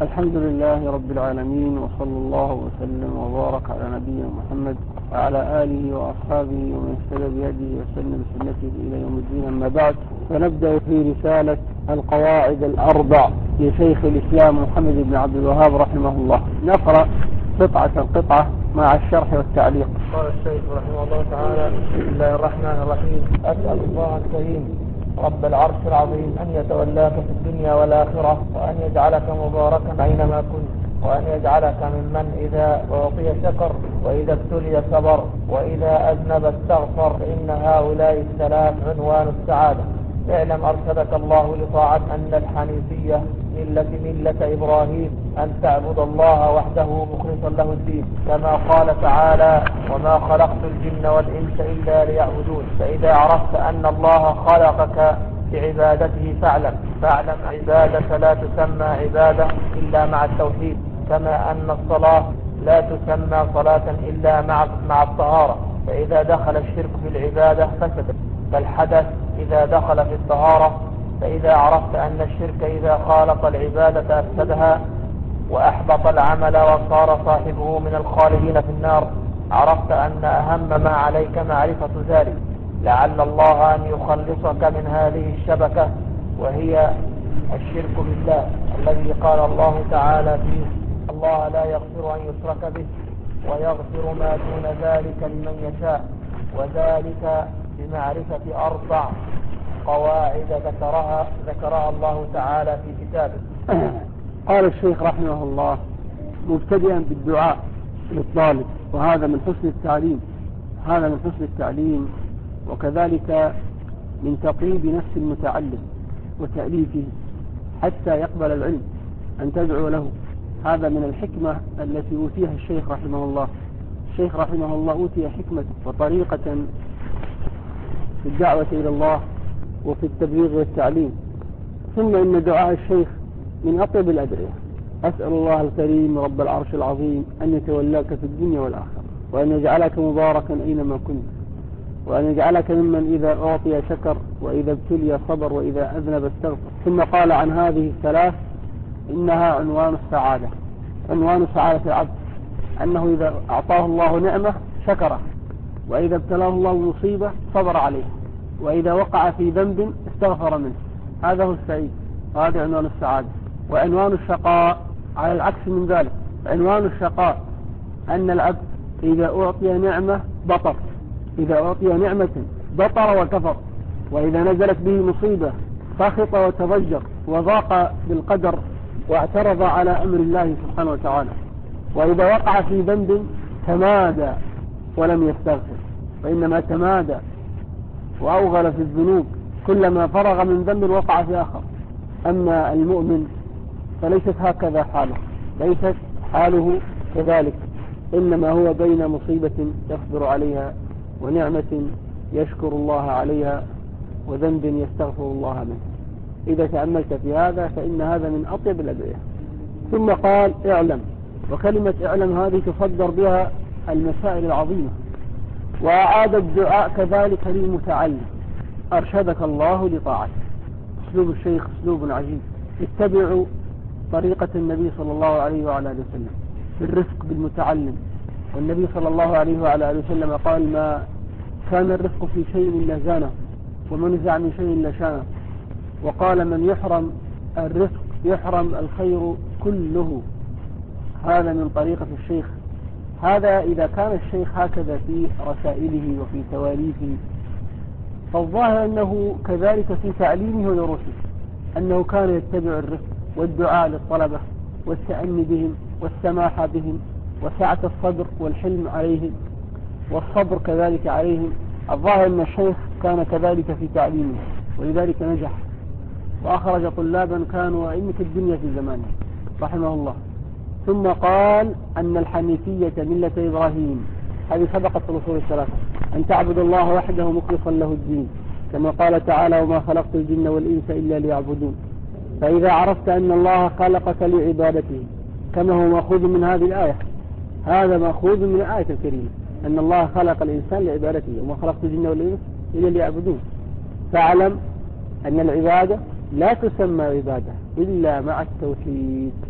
الحمد لله رب العالمين، وصلى الله وسلم وبارك على نبينا محمد وعلى آله وأصحابه ومن اهتدى بهديه وسن بسنته إلى يوم الدين. أما بعد، فنبدأ في رسالة القواعد الأربع لشيخ الإسلام محمد بن عبد الوهاب رحمه الله. نقرأ قطعة مع الشرح والتعليق. قال الشيخ رحمه الله تعالى: بسم الله الرحمن الرحيم. أسأل الله الكريم رب العرش العظيم أن يتولاك في الدنيا والآخرة، وأن يجعلك مباركا أينما كنت، وأن يجعلك ممن إذا أعطي شكر، وإذا ابتلي صبر، وإذا أذنب استغفر، فإن هؤلاء الثلاث عنوان السعادة. اعلم أرشدك الله لطاعة أن الحنيفية ملة إبراهيم، أن تعبد الله وحده مخلصا له الدين، كما قال تعالى: وما خلقت الجن والإنس إلا ليعبدون. فإذا عرفت أن الله خلقك بعبادته فاعلم عبادة لا تسمى عبادة إلا مع التوحيد، كما أن الصلاة لا تسمى صلاة إلا مع الطهارة. فإذا دخل الشرك في العبادة فسدت، فالحدث إذا دخل في الطهارة. فإذا عرفت أن الشرك إذا خالط العبادة أفسدها وأحبط العمل وصار صاحبه من الخالدين في النار، عرفت أن أهم ما عليك معرفة ذلك، لعل الله أن يخلصك من هذه الشبكة، وهي الشرك بالله، الذي قال الله تعالى فيه: الله لا يغفر أن يشرك به ويغفر ما دون ذلك لمن يشاء. وذلك بمعرفة 4 قواعد ذكرها الله تعالى في كتابه. قال الشيخ رحمه الله مبتدئا بالدعاء للطالب، وهذا من حسن التعليم، وكذلك من تطيب نفس المتعلم وتأليفه حتى يقبل العلم، أن تدعو له. هذا من الحكمة التي أوتيها الشيخ رحمه الله. الشيخ رحمه الله أوتي حكمة وطريقة في الدعوة إلى الله وفي التبليغ والتعليم. ثم إن دعاء الشيخ من أطيب الأدعية: أسأل الله الكريم رب العرش العظيم أن يتولاك في الدنيا والآخرة، وأن يجعلك مباركا أينما كنت، وأن يجعلك ممن إذا أعطي شكر، وإذا ابتلي صبر، وإذا أذنب استغفر. ثم قال عن هذه الثلاث إنها عنوان سعادة العبد، أنه إذا أعطاه الله نعمة شكره، وإذا ابتلاه الله مصيبة صبر عليه، وإذا وقع في ذنب استغفر منه. هذا هو السعيد، وهذا عنوان السعادة. وعنوان الشقاء على العكس من ذلك. عنوان الشقاء أن العبد إذا أعطي نعمة بطر، إذا أعطي نعمة بطر وكفر، وإذا نزلت به مصيبة سخط وتضجر وضاق بالقدر واعترض على أمر الله سبحانه وتعالى، وإذا وقع في ذنب تمادى ولم يستغفر، وإنما تمادى وأوغل في الذنوب، كلما فرغ من ذنب وقع في آخر. أما المؤمن فليست هكذا حاله، ليست حاله كذلك، إنما هو بين مصيبة يصبر عليها، ونعمة يشكر الله عليها، وذنب يستغفر الله منه. إذا تأملت في هذا فإن هذا من أطيب الأدعية. ثم قال: اعلم. وكلمة اعلم هذه تصدر بها المسائل العظيمة. وأعاد الدعاء كذلك للمتعلم: أرشدك الله لطاعته. أسلوب الشيخ أسلوب عجيب. اتبعوا طريقة النبي صلى الله عليه وعلى آله وسلم في الرفق بالمتعلم. والنبي صلى الله عليه وعلى آله وسلم قال: ما كان الرفق في شيء إلا زانه، ومن نزع من شيء إلا شانه. وقال: من يحرم الرفق يحرم الخير كله. هذا من طريقة الشيخ. هذا إذا كان الشيخ هكذا في رسائله وفي تواليفه، فالظاهر أنه كذلك في تعليمه ودروسه، أنه كان يتبع الرفق والدعاء للطلبة والتأني بهم والسماح بهم وسعة الصدر والحلم عليهم والصبر كذلك عليهم. الظاهر أن الشيخ كان كذلك في تعليمه، ولذلك نجح وأخرج طلابا كانوا أئمة الدنيا في زمانه رحمه الله. ثم قال أن الحنيفية ملة إبراهيم، هذه سبقت الأصول الثلاثة: أن تعبد الله وحده مخلصا له الدين، كما قال تعالى: وما خلقت الجن والإنس إلا ليعبدون. فإذا عرفت أن الله خلقك لعبادته، كما هو مأخوذ من هذه الآية، هذا مأخوذ من الآية الكريمة، أن الله خلق الإنسان لعبادته، وما خلقت الجن والإنس إلا ليعبدون. فاعلم أن العبادة لا تسمى عبادة إلا مع التوحيد.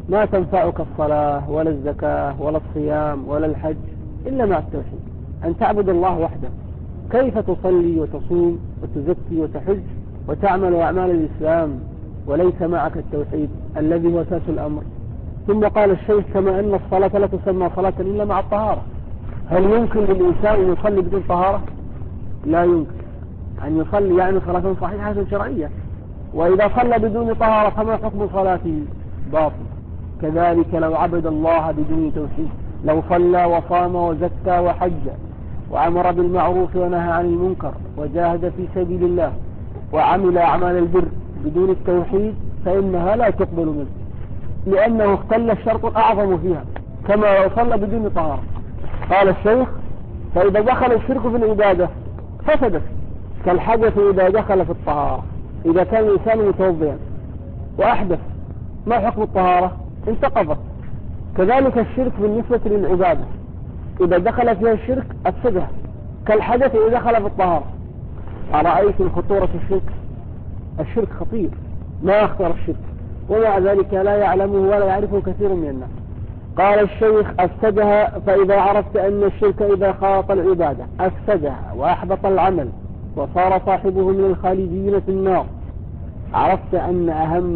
ما تنفعك الصلاة ولا الزكاة ولا الصيام ولا الحج إلا مع التوحيد، أن تعبد الله وحده. كيف تصلي وتصوم وتزكي وتحج وتعمل أعمال الإسلام وليس معك التوحيد الذي هو أساس الأمر؟ ثم قال الشيخ كما أن الصلاة لا تسمى صلاة إلا مع الطهارة. هل يمكن للإنسان أن يصلي بدون طهارة؟ لا يمكن. أن يصلي يعني صلاة صحيحة شرعية، وإذا صلى بدون طهارة فما حكم صلاته؟ باطل. كذلك لو عبد الله بدون توحيد، لو صلى وصام وزكى وحج وأمر بالمعروف ونهى عن المنكر وجاهد في سبيل الله وعمل أعمال البر بدون التوحيد فإنها لا تقبل منه، لأنه اختل الشرط الأعظم فيها، كما لو صلى بدون طهارة. قال الشيخ فإذا دخل الشرك في العبادة فسدت، كالحدث إذا دخل في الطهارة. إذا كان الإنسان متوضئا وأحدث ما حكم الطهارة؟ انتقضت. كذلك الشرك بالنسبة للعبادة إذا دخل فيها الشرك أفسدها، كالحدث إذا دخل في الطهارة. أرأيتم خطورة الشرك؟ الشرك خطير، ما أخطر الشرك، ومع ذلك لا يعلمه ولا يعرفه كثير من الناس. قال الشيخ أفسدها، فإذا عرفت أن الشرك إذا خاط العبادة أفسدها وأحبط العمل وصار صاحبه من الخالدين في النار، عرفت أن أهم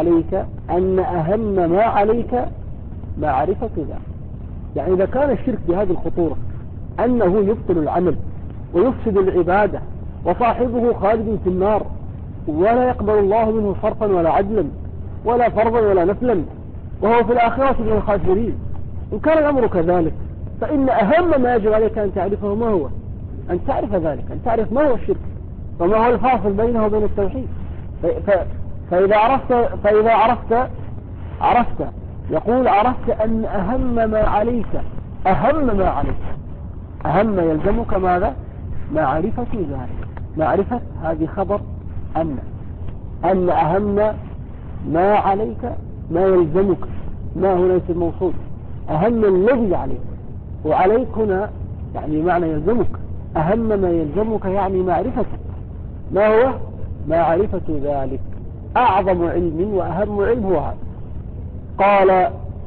ما عليك معرفة ذلك. يعني إذا كان الشرك بهذه الخطورة أنه يبطل العمل ويفسد العبادة وصاحبه خالد في النار ولا يقبل الله منه صرفا ولا عدلا ولا فرضا ولا نفلا، وهو في الآخرة من الخاسرين، إن كان الأمر كذلك فإن أهم ما يجب عليك أن تعرفه ما هو؟ أن تعرف ذلك، أن تعرف ما هو الشرك وما هو الفاصل بينه وبين التوحيد. فإذا عرفت يقول عرفت أن أهم يلزمك ماذا؟ معرفة ذلك. معرفة هذه خبر أن أهم ما عليك ما يلزمك، ما هو ليس الموصول، أهم الذي عليك. وعليك هنا يعني معنى يلزمك، أهم ما يلزمك يعني معرفته. ما هو؟ معرفة ذلك. أعظم علم وأهم علم هو هذا. قال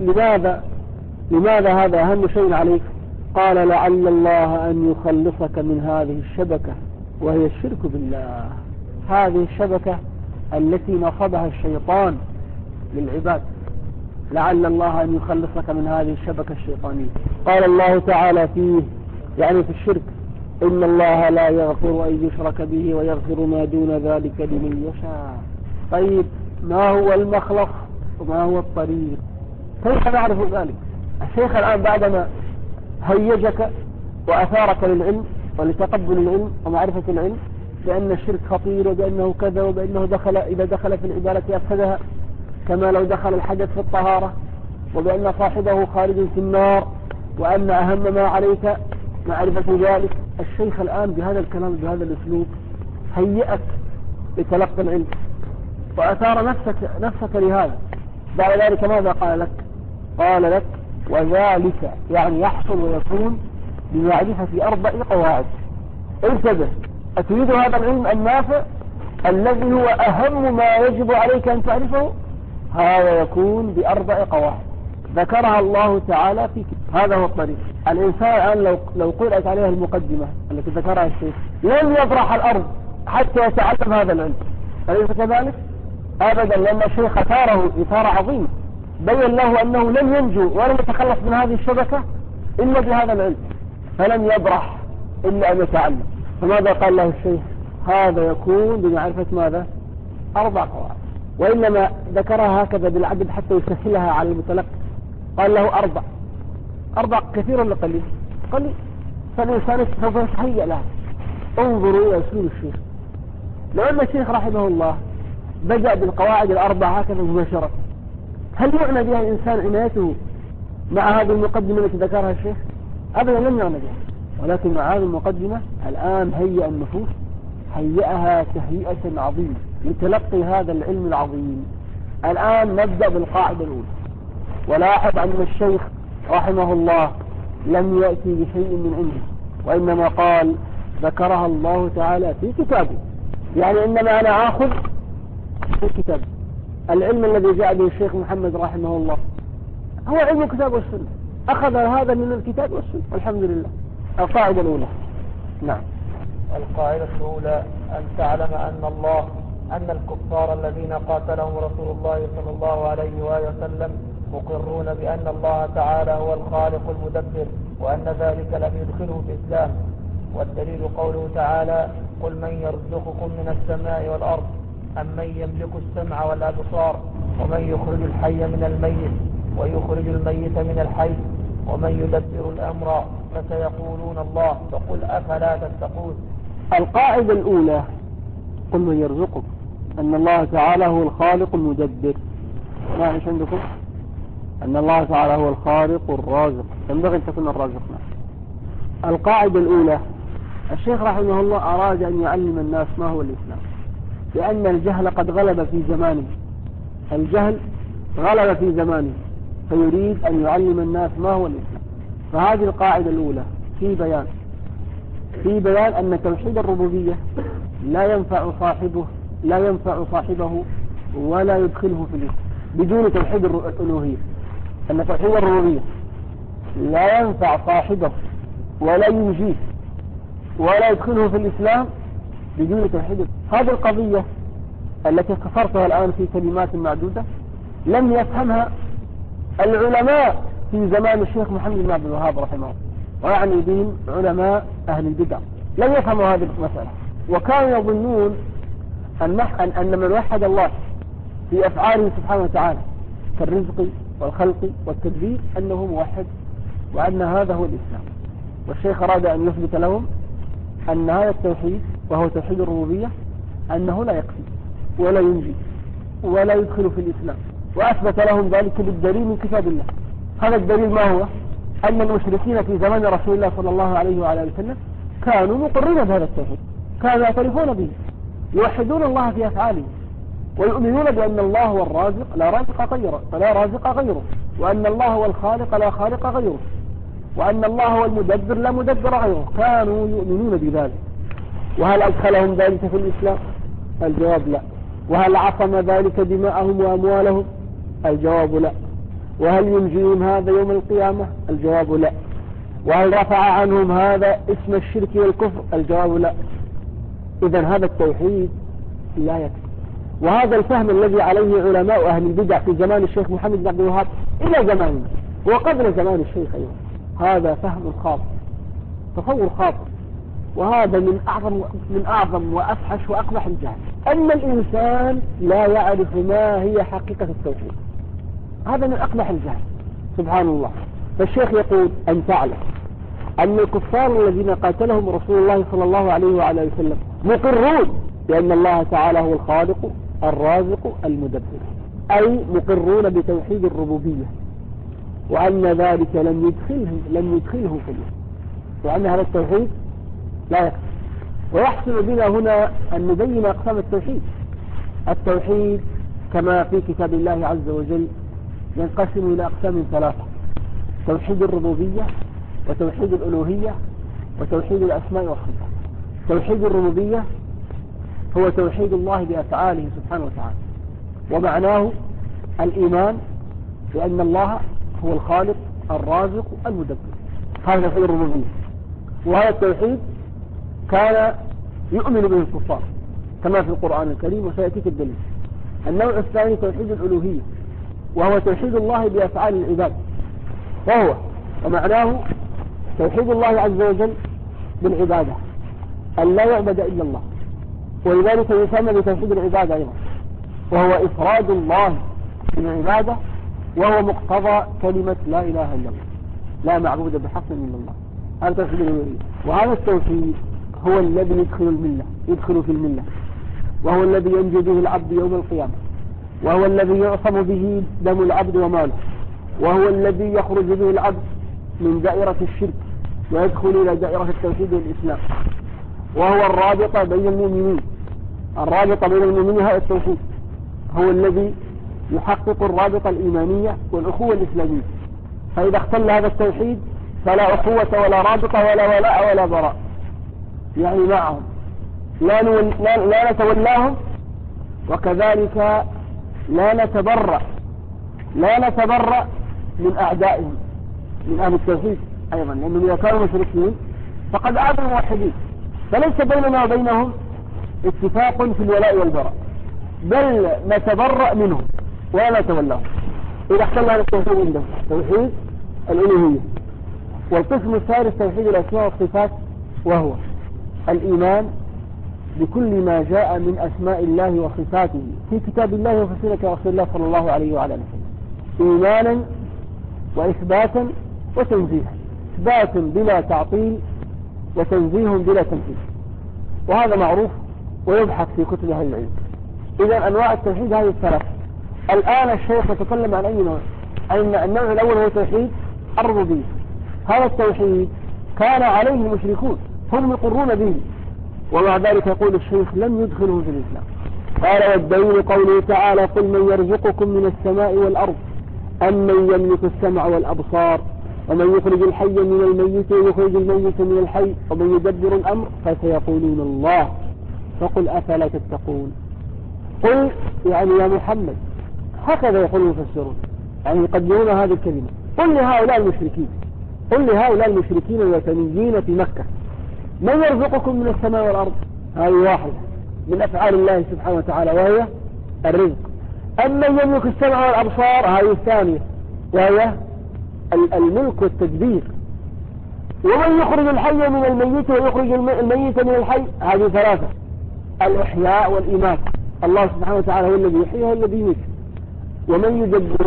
لماذا هذا أهم شيء عليك؟ قال لعل الله أن يخلصك من هذه الشبكة وهي الشرك بالله. هذه الشبكة التي نصبها الشيطان للعباد، لعل الله أن يخلصك من هذه الشبكة الشيطانية. قال الله تعالى فيه يعني في الشرك إن الله لا يغفر أن يشرك به ويغفر ما دون ذلك لمن يشاء. طيب ما هو المخلص وما هو الطريق؟ كيف نعرف ذلك؟ الشيخ الآن بعدما هيجك وأثارك للعلم ولتقبل العلم ومعرفة العلم بأن الشرك خطير وبأنه كذا وبأنه إذا دخل في العبادة أفسدها كما لو دخل الحدث في الطهارة، وبأن صاحبه خالد في النار، وأن أهم ما عليك معرفة ذلك. الشيخ الآن بهذا الكلام بهذا الأسلوب هيئك لتلقى العلم وأثار نفسك لهذا. بعد ذلك ماذا قال لك؟ قال لك وذلك يعني يحصل ويكون بمعرفة 4 قواعد. انتبه، أتريد هذا العلم النافع الذي هو أهم ما يجب عليك أن تعرفه؟ هذا يكون ب4 قواعد ذكرها الله تعالى في كتاب. هذا هو الطريق. الإنسان الآن لو قرأت عليه المقدمة التي ذكرها الشيخ لن يبرح الأرض حتى يتعلم هذا العلم، أليس كذلك؟ أبدا، لأن الشيخ أثاره إثارة عظيمة، بين له أنه لن ينجو ولن يتخلص من هذه الشبكة إلا بهذا العلم، فلن يبرح إلا أن يتعلم. فماذا قال له الشيخ؟ هذا يكون بمعرفة ماذا؟ 4 قواعد، وإنما ذكرها هكذا بالعدد حتى يسهلها على المتلقي. قال له 4 كثير ولا قليل؟ قليل، فالإنسان سوف يتهيأ لها. انظروا إلى أسلوب الشيخ، لأن الشيخ رحمه الله بدأ بالقواعد 4 هكذا مباشرة. هل يعنى بها الإنسان عنايته مع هذه المقدمة التي ذكرها الشيخ؟ أبدا لم يعنى بها، ولكن مع هذه المقدمة الآن هيئ النفوس، هيئها تهيئة عظيمة لتلقي هذا العلم العظيم. الآن نبدأ بالقاعدة الأولى. ولاحظ أن الشيخ رحمه الله لم يأتي بشيء من عنده، وإنما قال ذكرها الله تعالى في كتابه، يعني إنما أنا آخذ في كتابه العلم الذي جاء به الشيخ محمد رحمه الله هو علم الكتاب والسنة، أخذ هذا من الكتاب والسنة والحمد لله. القاعدة الأولى. نعم. القاعدة الأولى أن تعلم أن الكفار الذين قاتلهم رسول الله صلى الله عليه وآله وسلم مقرون بأن الله تعالى هو الخالق المدبر، وأن ذلك لم يدخله في الإسلام. والدليل قوله تعالى: قل من يرزقكم من السماء والأرض أمن يملك السمع والأبصار ومن يخرج الحي من الميت ويخرج الميت من الحي ومن يدبر الأمر فسيقولون الله فقل أفلا تتقون. القاعدة الأولى: قل من يرزقكم، أن الله تعالى هو الخالق المدبر. ما إيش عندكم؟ أن الله تعالى هو الخالق الرازق، ينبغي أن تكون الرازق. القاعدة الأولى: الشيخ رحمه الله أراد أن يعلم الناس ما هو الإسلام، لأن الجهل قد غلب في زمانه، الجهل غلب في زمانه، فيريد أن يعلم الناس ما هو الإسلام. فهذه القاعدة الأولى في بيان أن توحيد الربوبية لا ينفع صاحبه ولا يدخله في الإسلام بدون توحيد الألوهية. أن توحيد الربوبية لا ينفع صاحبه ولا ينجيه ولا يدخله في الإسلام بدون توحيد. هذه القضية التي كفرتها الآن في كلمات معدودة لم يفهمها العلماء في زمان الشيخ محمد بن عبد الوهاب رحمه الله، ويعني بهم علماء أهل البدع، لم يفهموا هذه المسألة، وكانوا يظنون أن من وحد الله في أفعاله سبحانه وتعالى كالرزق والخلق والتدبير أنه موحد، وأن هذا هو الإسلام. والشيخ أراد أن يثبت لهم أن هذا التوحيد وهو توحيد الربوبية أنه لا يكفي ولا ينجي ولا يدخل في الإسلام، وأثبت لهم ذلك بالدليل من كتاب الله. هذا الدليل ما هو؟ أن المشركين في زمان رسول الله صلى الله عليه وعلى وسلم كانوا مقرين بهذا التوحيد، كانوا يعترفون به، يوحدون الله في أفعاله، ويؤمنون بأن الله هو الرازق لا رازق غيره، وأن الله هو الخالق لا خالق غيره، وأن الله هو المدبر لا مدبر غيره. كانوا يؤمنون بذلك. وهل أدخلهم ذلك في الإسلام؟ الجواب لا. وهل عصم ذلك دماءهم وأموالهم؟ الجواب لا. وهل ينجيهم هذا يوم القيامة؟ الجواب لا. وهل رفع عنهم هذا اسم الشرك والكفر؟ الجواب لا. إذن هذا التوحيد لا يكفي. وهذا الفهم الذي عليه علماء أهل البدع في زمان الشيخ محمد بن عبد الوهاب إلى زماننا وقبل زمان الشيخ أيضا، هذا فهم خاطئ، تصور خاطئ، وهذا من أعظم وأفحش وأقبح الجهل، أن الإنسان لا يعرف ما هي حقيقة التوحيد. هذا من أقبح الجهل سبحان الله. فالشيخ يقول: أن تعلم أن الكفار الذين قاتلهم رسول الله صلى الله عليه وعلى وسلم مقرون بأن الله تعالى هو الخالق الرازق المدبر، أي مقرون بتوحيد الربوبية، وأن ذلك لم يدخله في الله، وأن هذا التوحيد لا يكفي. ويحسن بنا هنا أن نبين أقسام التوحيد. التوحيد كما في كتاب الله عز وجل ينقسم إلى أقسام ثلاثة: توحيد الربوبية، وتوحيد الألوهية، وتوحيد الأسماء والصفات. توحيد الربوبية هو توحيد الله بأفعاله سبحانه وتعالى، ومعناه الإيمان بأن الله هو الخالق الرازق المدبر، هذا توحيد الربوبية. وهذا التوحيد كان يؤمن به الكفار كما في القرآن الكريم وسيأتيك الدليل. النوع الثاني توحيد الألوهية، وهو توحيد الله بأفعال العباد، ومعناه توحيد الله عز وجل بالعبادة، أن لا يعبد إلا الله، ولذلك يسمى بتوحيد العبادة أيضا، وهو إفراد الله بالعبادة، وهو مقتضى كلمة لا إله إلا الله، لا معبود بحق إلا الله. هذا توحيد الألوهية. وهذا التوحيد هو الذي يدخل في الملة، وهو الذي ينجو به العبد يوم القيامة، وهو الذي يعصم به دم العبد وماله، وهو الذي يخرج به العبد من دائرة الشرك ويدخل إلى دائرة التوحيد والإسلام، وهو الرابط بين المؤمنين. هذا التوحيد هو الذي يحقق الرابطة الإيمانية والأخوة الإسلامية. فإذا اختل هذا التوحيد فلا أخوة ولا رابطة ولا ولاء ولا براء، يعني معهم لا نتولاهم، وكذلك لا نتبرأ من أعدائهم من أهل التوحيد أيضا، لأنهم إذا كانوا مشركين فقد عادوا موحدين، فليس بيننا وبينهم اتفاق في الولاء والبراء، بل نتبرأ منهم ولا نتولاهم إذا احتل على التوحيد عندهم توحيد الألوهية. والقسم الثالث توحيد الأسماء والصفات، وهو الإيمان بكل ما جاء من أسماء الله وصفاته في كتاب الله وفي سنة رسول الله صلى الله عليه وعلى آله وسلم، إيمانا وإثباتا وتنزيها، إثبات بلا تعطيل وتنزيه بلا تمثيل، وهذا معروف ويبحث في كتب أهل العلم. إذا أنواع التوحيد هذه الثلاثة. الآن الشيخ يتكلم عن أي نوع؟ النوع الأول هو توحيد الربوبية. هذا التوحيد كان عليه المشركون، هم يقرون به، ومع ذلك يقول الشيخ لم يدخلهم في الإسلام. قال والدليل قوله تعالى قل من يرزقكم من السماء والأرض أمن يملك السمع والأبصار ومن يخرج الحي من الميت ويخرج الميت من الحي ومن يدبر الأمر فسيقولون الله فقل أفلا تتقون. قل يعني يا محمد، هكذا يقول المفسرون، يعني يقدمون هذه الكلمة، قل لهؤلاء المشركين، قل لهؤلاء المشركين الوثنيين في مكة من يرزقكم من السماء والأرض، هذه واحدة من أفعال الله سبحانه وتعالى وهي الرزق. أما يملك السمع والأبصار هذه الثانية وهي الملك والتدبير. ومن يخرج الحي من الميت ويخرج الميت من الحي هذه ثلاثة، الإحياء والإماتة، الله سبحانه وتعالى هو الذي يحيي والذي يميت. ومن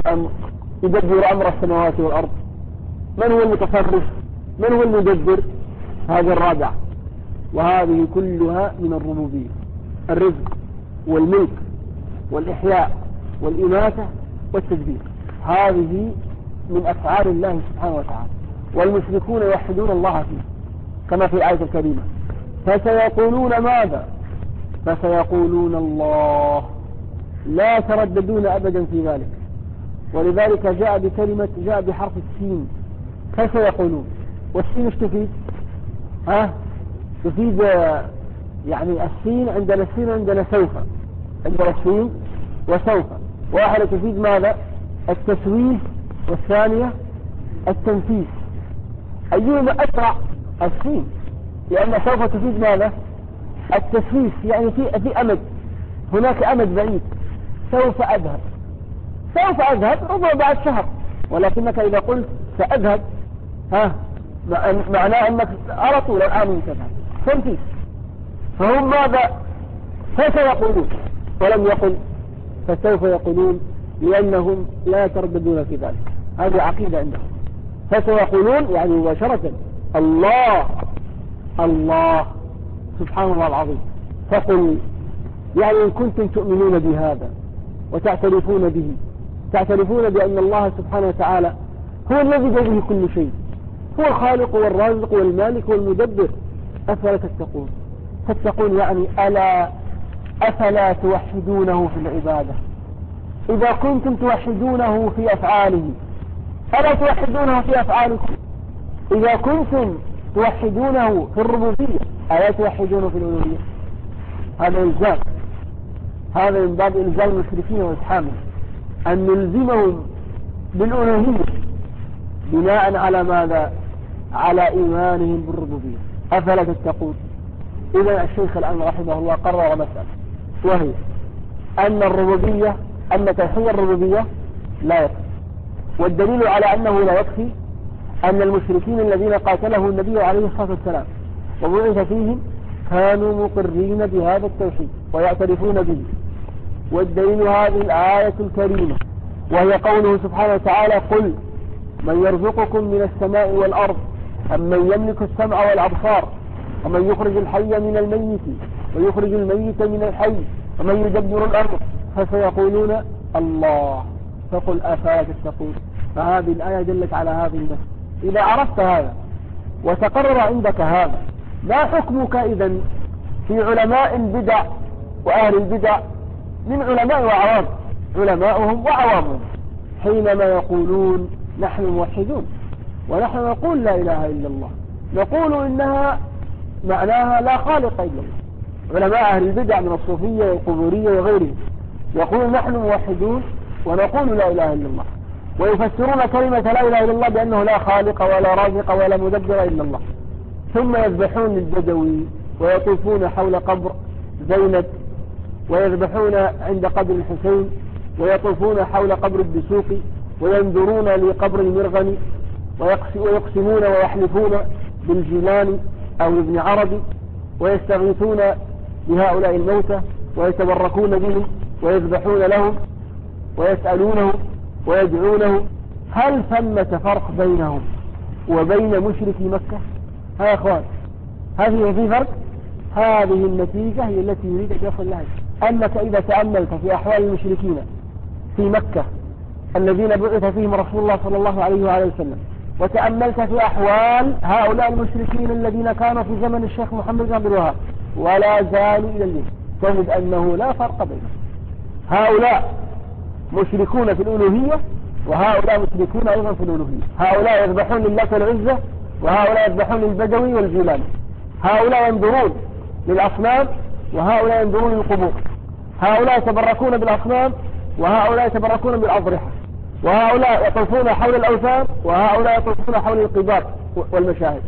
يدبر أمر السماوات والأرض، من هو المتصرف، من هو المدبر، هذا الرابع. وهذه كلها من الربوبية، الرزق والملك والإحياء والإماتة والتدبير، هذه من أفعال الله سبحانه وتعالى، والمشركون يوحدون الله فيه كما في الآية الكريمة فسيقولون ماذا؟ فسيقولون الله، لا ترددون أبدا في ذلك. ولذلك جاء بحرف السين فسيقولون، والسين ايش تفيد؟ تفيد يعني السين عندنا سوف، عندنا السين وسوف، واحدة تفيد ماذا؟ التسويف، والثانية التنفيذ. أيهما أسرع؟ السين، لأن سوف تفيد ماذا؟ التسويف، يعني في أمد، هناك أمد بعيد، سوف أذهب ربما بعد شهر، ولكنك إذا قلت سأذهب معناه أنك على طول الآن تذهب، تنفيذ. فهم ماذا؟ فسيقولون، ولم يقل فسوف يقولون، لأنهم لا يترددون في ذلك، هذه عقيدة عندهم. فسيقولون يعني مباشرة الله سبحان الله العظيم. فقل يعني إن كنتم تؤمنون بهذا وتعترفون به، تعترفون بأن الله سبحانه وتعالى هو الذي بيده كل شيء، هو الخالق والرازق والمالك والمدبر، أفلا تتقون؟ تتقون يعني أفلا توحدونه في العبادة؟ إذا كنتم توحدونه في أفعاله ألا توحدونه في أفعالكم؟ إذا كنتم توحدونه في الربوبية ألا توحدونه في الألوهية؟ هذا إلزام، هذا من باب إلزام المشركين وإسحامهم، أن نلزمهم بالألوهية بناء على ماذا؟ على إيمانهم بالربوبية. أفلا تتقون؟ إذا الشيخ الآن رحمه الله قرر مسألة، وهي أن توحيد الربوبية لا يكفي. والدليل على أنه لا يكفي أن المشركين الذين قاتله النبي عليه الصلاة والسلام وبعث فيهم كانوا مقرين بهذا التوحيد ويعترفون به. والدليل هذه الآية الكريمة، وهي قوله سبحانه وتعالى قل من يرزقكم من السماء والأرض أمن يملك السمع والأبصار ومن يخرج الحي من الميت ويخرج الميت من الحي ومن يدبر الأمر فسيقولون الله فقل أفلا تتقون. فهذه الآية دلت على هذه المسألة. إذا عرفت هذا وتقرر عندك هذا، ما حكمك إذن في علماء البدع وأهل البدع من علماء وعوام، علماؤهم وعوامهم، حينما يقولون نحن موحدون ونحن نقول لا إله إلا الله، نقول إنها معناها لا خالق إلا الله. علماء أهل البدع من الصوفية والقبورية وغيرهم يقول نحن موحدون ونقول لا إله إلا الله، ويفسرون كلمة لا إله إلا الله بأنه لا خالق ولا رازق ولا مدبر إلا الله، ثم يذبحون البدوي ويطوفون حول قبر زينب، ويذبحون عند قبر الحسين، ويطوفون حول قبر الدسوقي، وينذرون لقبر المرغني، ويقسمون ويحلفون بالجيلاني أو ابن عربي، ويستغيثون بهؤلاء الموتى ويتبركون بهم ويذبحون لهم ويسألونهم ويدعونهم. هل ثمة فرق بينهم وبين مشركي مكة؟ ها يا أخوان، هذه في فرق. هذه النتيجة هي التي يريد أن يصل لها. أنك إذا تأملت في أحوال المشركين في مكة الذين بعث فيهم رسول الله صلى الله عليه وآله وسلم، وتأملت في أحوال هؤلاء المشركين الذين كانوا في زمن الشيخ محمد بن عبد الوهاب ولا زالوا إلى اليوم، تجد أنه لا فرق بينهم. هؤلاء مشركون في الألوهية، وهؤلاء مشركون أيضا في الألوهية. هؤلاء يذبحون لله والعزة، وهؤلاء يذبحون للبدوي والجيلاني. هؤلاء ينظرون للأصنام، وهؤلاء ينظرون للقبور. هؤلاء يتبركون بالأصنام، وهؤلاء يتبركون بالأضرحة. وهؤلاء يطوفون حول الأوثان، وهؤلاء يطوفون حول القباب والمشاهد.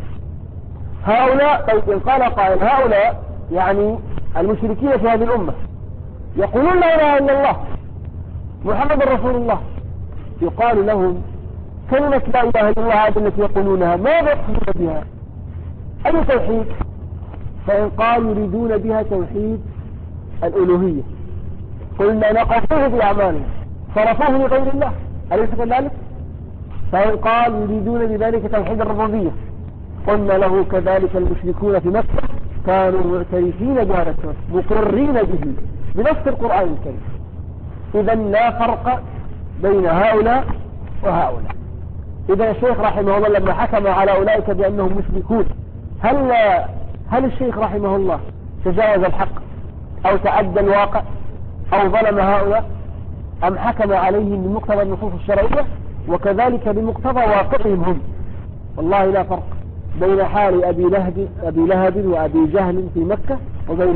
هؤلاء طيب قال قائل هؤلاء يعني المشركين في هذه الأمة يقولون لا إله إلا الله محمد رسول الله، يقال لهم كلمة لا إله إلا الله هذه التي يقولونها ماذا يقصدون بها؟ أي توحيد؟ فإن قالوا يريدون بها توحيد الألوهية قلنا نقفوه بأعمالهم صرفوه لغير الله، أليس كذلك؟ فإن قال يريدون بذلك توحيد الربوبية قلنا له كذلك المشركون في مكة كانوا معترفين بهذا التوحيد مقرين به بنص القرآن الكريم. إذا لا فرق بين هؤلاء وهؤلاء. إذا الشيخ رحمه الله لما حكم على أولئك بأنهم مشركون هل الشيخ رحمه الله تجاوز الحق أو تعدى الواقع أو ظلم هؤلاء، أم حكم عليهم بمقتضى النصوص الشرعية وكذلك بمقتضى واقعهم هم؟ والله لا فرق بين حال أبي لهب وأبي جهل في مكة وبين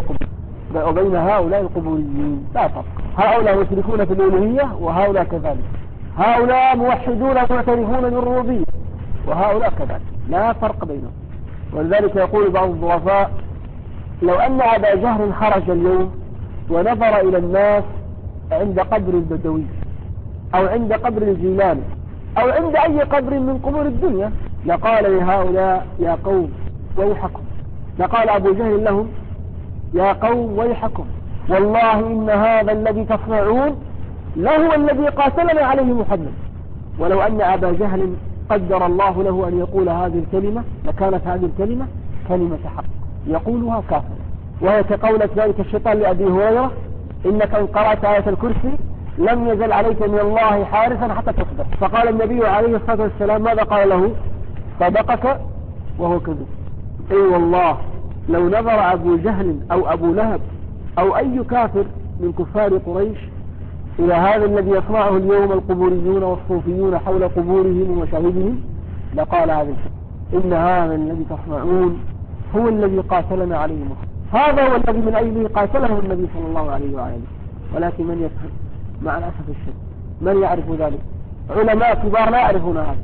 هؤلاء القبوريين، لا فرق. هؤلاء مشركون في الألوهية وهؤلاء كذلك، هؤلاء موحدون معترفون بالربوبية وهؤلاء كذلك، لا فرق بينهم. ولذلك يقول بعض الضعفاء لو أن أبا جهل خرج اليوم ونظر إلى الناس عند قبر البدوي أو عند قبر الجيلاني أو عند أي قبر من قبور الدنيا لقال لهؤلاء يا قوم ويحكم، لقال أبو جهل لهم يا قوم ويحكم والله إن هذا الذي تصنعون لهو الذي قاتلنا عليه محمد. ولو أن أبا جهل قدر الله له أن يقول هذه الكلمة لكانت هذه الكلمة كلمة حق يقولها كافر، وهي كقولة ذلك الشيطان لأبي هريرة إنك إن قرأت آية الكرسي لم يزل عليك من الله حارسا حتى تصدق. فقال النبي عليه الصلاة والسلام ماذا قال له؟ صدقك وهو كذب. أي والله لو نظر أبو جهل أو أبو لهب أو أي كافر من كفار قريش إلى هذا الذي يصنعه اليوم القبوريون والصوفيون حول قبورهم ومشاهدهم لقال هذا إن هذا الذي تصنعون هو الذي قاتلنا عليه محمد، هذا هو الذي من أجله قاتله النبي صلى الله عليه وآله. ولكن من يفهم مع الأسف الشديد من يعرف ذلك؟ علماء كبار لا يعرفون هذا،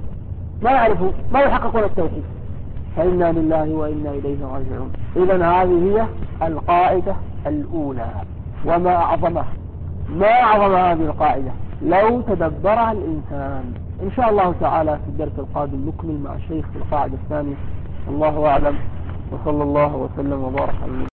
ما يحققون التوحيد. فإنا لله وإنا إليه راجعون. إذن هذه هي القاعدة الأولى، وما أعظم هذه القاعدة لو تدبرها الإنسان. إن شاء الله تعالى في الدرس القادم نكمل مع الشيخ في القاعدة الثانية. الله أعلم، وصلى الله وسلم وبارك على